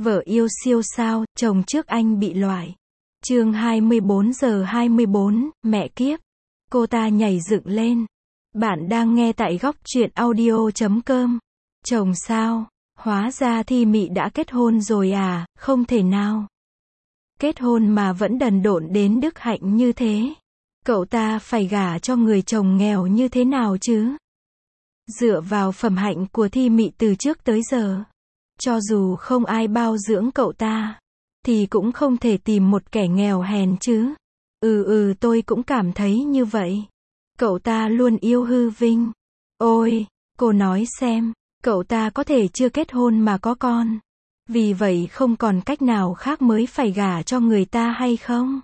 Vợ yêu siêu sao, chồng trước anh bị loại. Chương 24:24, mẹ kiếp. Cô ta nhảy dựng lên. Bạn đang nghe tại góc truyện audio.com. Chồng sao? Hóa ra Thi Mị đã kết hôn rồi à, không thể nào. Kết hôn mà vẫn đần độn đến đức hạnh như thế. Cậu ta phải gả cho người chồng nghèo như thế nào chứ? Dựa vào phẩm hạnh của Thi Mị từ trước tới giờ, cho dù không ai bao dưỡng cậu ta, thì cũng không thể tìm một kẻ nghèo hèn chứ. Tôi cũng cảm thấy như vậy. Cậu ta luôn yêu hư vinh. Ôi, cô nói xem, cậu ta có thể chưa kết hôn mà có con. Vì vậy không còn cách nào khác mới phải gả cho người ta hay không?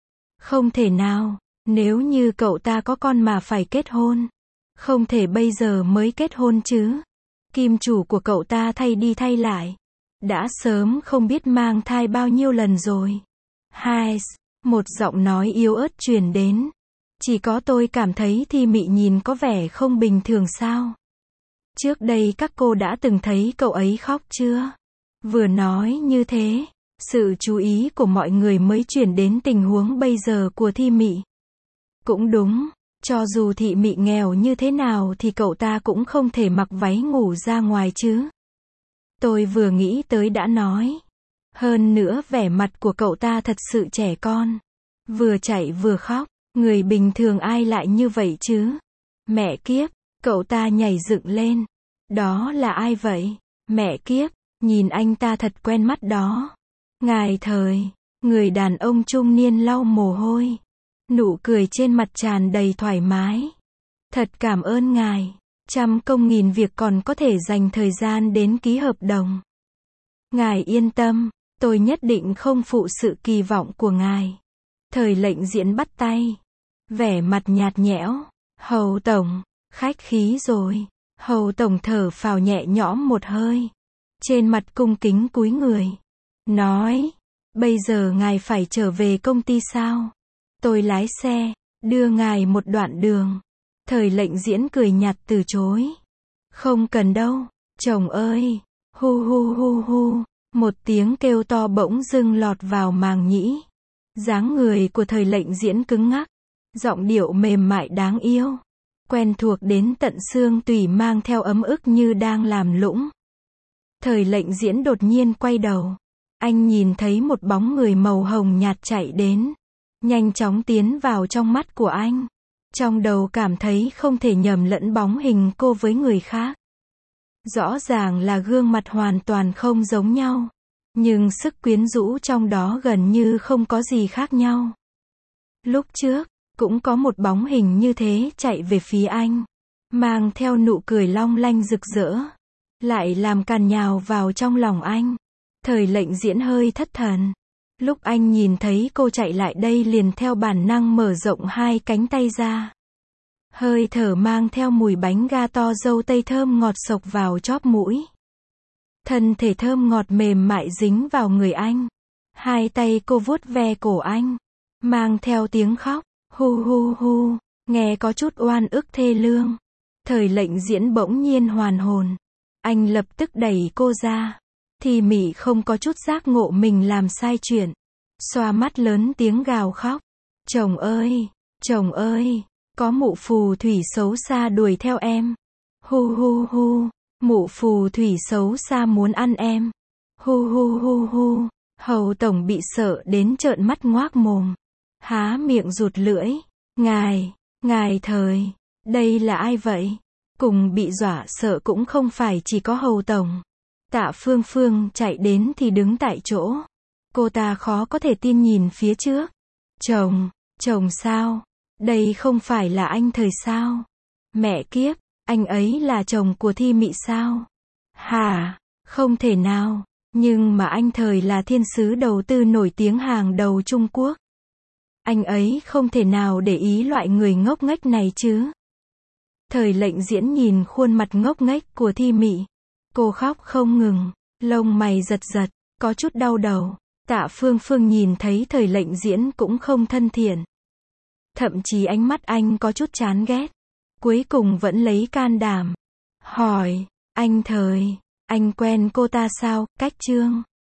Không thể nào, nếu như cậu ta có con mà phải kết hôn. Không thể bây giờ mới kết hôn chứ. Kim chủ của cậu ta thay đi thay lại. Đã sớm không biết mang thai bao nhiêu lần rồi. Hai, một giọng nói yếu ớt truyền đến. Chỉ có tôi cảm thấy Thi Mị nhìn có vẻ không bình thường sao? Trước đây các cô đã từng thấy cậu ấy khóc chưa? Vừa nói như thế, sự chú ý của mọi người mới chuyển đến tình huống bây giờ của Thi Mị. Cũng đúng, cho dù Thị Mị nghèo như thế nào thì cậu ta cũng không thể mặc váy ngủ ra ngoài chứ. Tôi vừa nghĩ tới đã nói. Hơn nữa vẻ mặt của cậu ta thật sự trẻ con. Vừa chạy vừa khóc, người bình thường ai lại như vậy chứ? Mẹ kiếp, cậu ta nhảy dựng lên. Đó là ai vậy? Mẹ kiếp, nhìn anh ta thật quen mắt đó. Ngài thời, người đàn ông trung niên lau mồ hôi. Nụ cười trên mặt tràn đầy thoải mái. Thật cảm ơn ngài. Trăm công nghìn việc còn có thể dành thời gian đến ký hợp đồng. Ngài yên tâm, tôi nhất định không phụ sự kỳ vọng của ngài. Thời lệnh diễn bắt tay. Vẻ mặt nhạt nhẽo. Hầu tổng, khách khí rồi. Hầu tổng thở phào nhẹ nhõm một hơi. Trên mặt cung kính cúi người. Nói, bây giờ ngài phải trở về công ty sao? Tôi lái xe, đưa ngài một đoạn đường. Thời lệnh diễn cười nhạt từ chối. Không cần đâu, chồng ơi. Hu hu hu hu. Một tiếng kêu to bỗng dưng lọt vào màng nhĩ. Dáng người của thời lệnh diễn cứng ngắc. Giọng điệu mềm mại đáng yêu. Quen thuộc đến tận xương tủy mang theo ấm ức như đang làm lũng. Thời lệnh diễn đột nhiên quay đầu. Anh nhìn thấy một bóng người màu hồng nhạt chạy đến. Nhanh chóng tiến vào trong mắt của anh. Trong đầu cảm thấy không thể nhầm lẫn bóng hình cô với người khác. Rõ ràng là gương mặt hoàn toàn không giống nhau. Nhưng sức quyến rũ trong đó gần như không có gì khác nhau. Lúc trước, cũng có một bóng hình như thế chạy về phía anh. Mang theo nụ cười long lanh rực rỡ. Lại làm càn nhào vào trong lòng anh. Thời lệnh diễn hơi thất thần. Lúc anh nhìn thấy cô chạy lại đây liền theo bản năng mở rộng hai cánh tay ra. Hơi thở mang theo mùi bánh gato dâu tây thơm ngọt xộc vào chóp mũi. Thân thể thơm ngọt mềm mại dính vào người anh. Hai tay cô vuốt ve cổ anh. Mang theo tiếng khóc. Hu hu hu. Nghe có chút oan ức thê lương. Thời lệnh diễn bỗng nhiên hoàn hồn. Anh lập tức đẩy cô ra. Thi Mị không có chút giác ngộ mình làm sai chuyện. Xoa mắt lớn tiếng gào khóc. Chồng ơi, có mụ phù thủy xấu xa đuổi theo em. Hu hu hu, mụ phù thủy xấu xa muốn ăn em. Hu hu hu hu, hầu tổng bị sợ đến trợn mắt ngoác mồm. Há miệng rụt lưỡi. Ngài thời, đây là ai vậy? Cùng bị dọa sợ cũng không phải chỉ có hầu tổng. Tạ Phương Phương chạy đến thì đứng tại chỗ. Cô ta khó có thể tin nhìn phía trước. Chồng sao? Đây không phải là anh thời sao? Mẹ kiếp, anh ấy là chồng của Thi Mị sao? Hả? Không thể nào. Nhưng mà anh thời là thiên sứ đầu tư nổi tiếng hàng đầu Trung Quốc. Anh ấy không thể nào để ý loại người ngốc nghếch này chứ. Thời lệnh diễn nhìn khuôn mặt ngốc nghếch của Thi Mị. Cô khóc không ngừng, lông mày giật giật, có chút đau đầu. Tạ Phương Phương nhìn thấy thời lệnh diễn cũng không thân thiện. Thậm chí ánh mắt anh có chút chán ghét. Cuối cùng vẫn lấy can đảm. Hỏi, anh thời, anh quen cô ta sao, Cách Trương?